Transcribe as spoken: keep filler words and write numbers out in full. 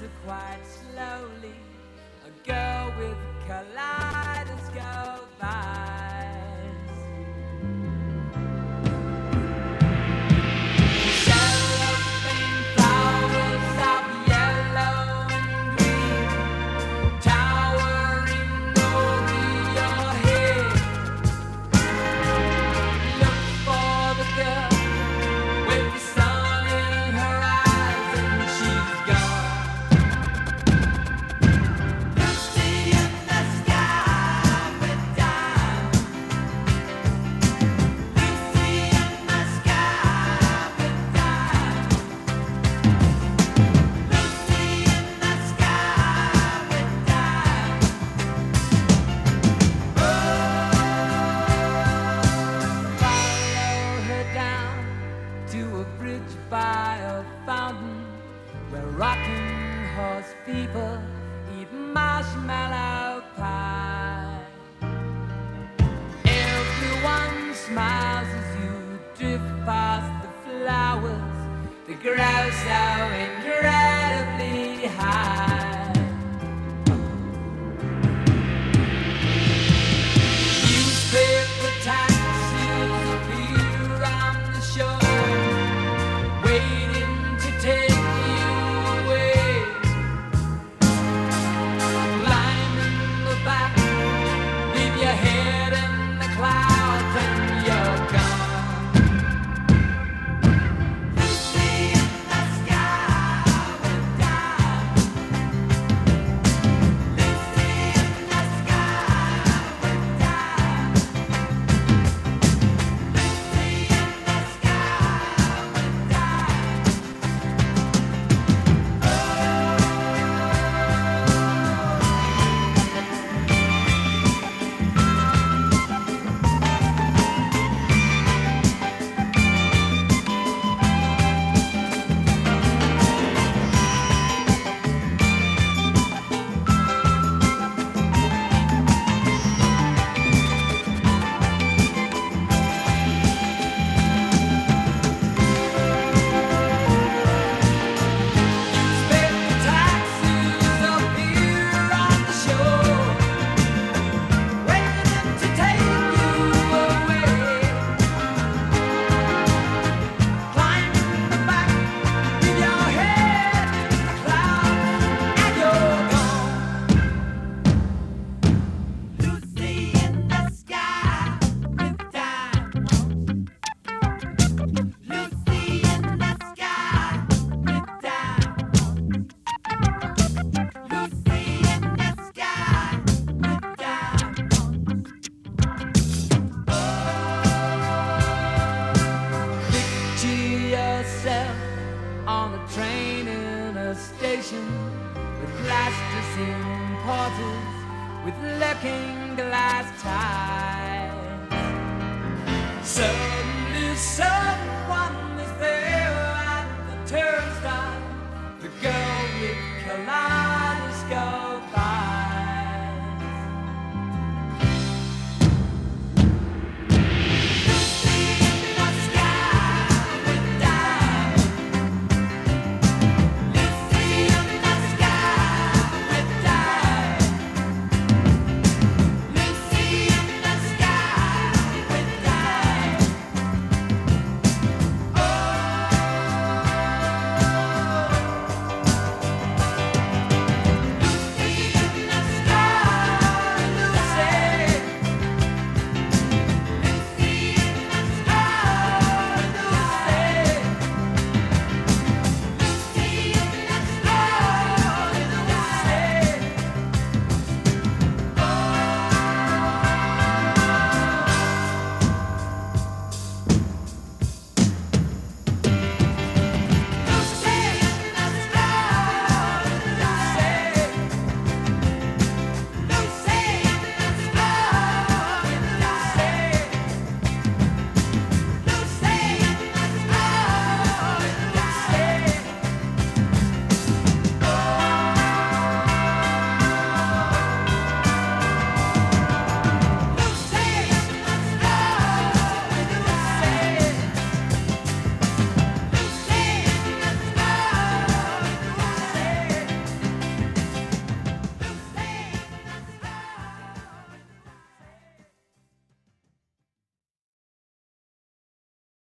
quite slowly, a girl with kaleidoscope eyes. Cellophane flowers of yellow and green, towering over your head. Look for the girl with the sun in her eyes, and she's gone. Lucy in the sky with diamonds. Lucy in the sky with diamonds. Lucy in the sky with diamonds. Follow her down to a bridge by a fountain where rocking horse people eat marshmallow pie. Everyone smiles as you drift past the flowers that grow so incredibly high. Newspaper taxis appear on the shore, waiting to take you away. Climb in the back, leave your head in the clouds, and you're gone. Lucy in the sky with diamonds. Lucy in the sky with diamonds. Lucy in the sky with diamonds. Newspaper taxis appear on the shore, waiting to take you away. Climb in the back, leave your head in the clouds, and you're gone. Lucy in the sky with diamonds. Lucy in the sky with diamonds. Lucy in the sky with diamonds. Picture yourself on a train in a station with plasticine porters with looking glass ties. Suddenly, so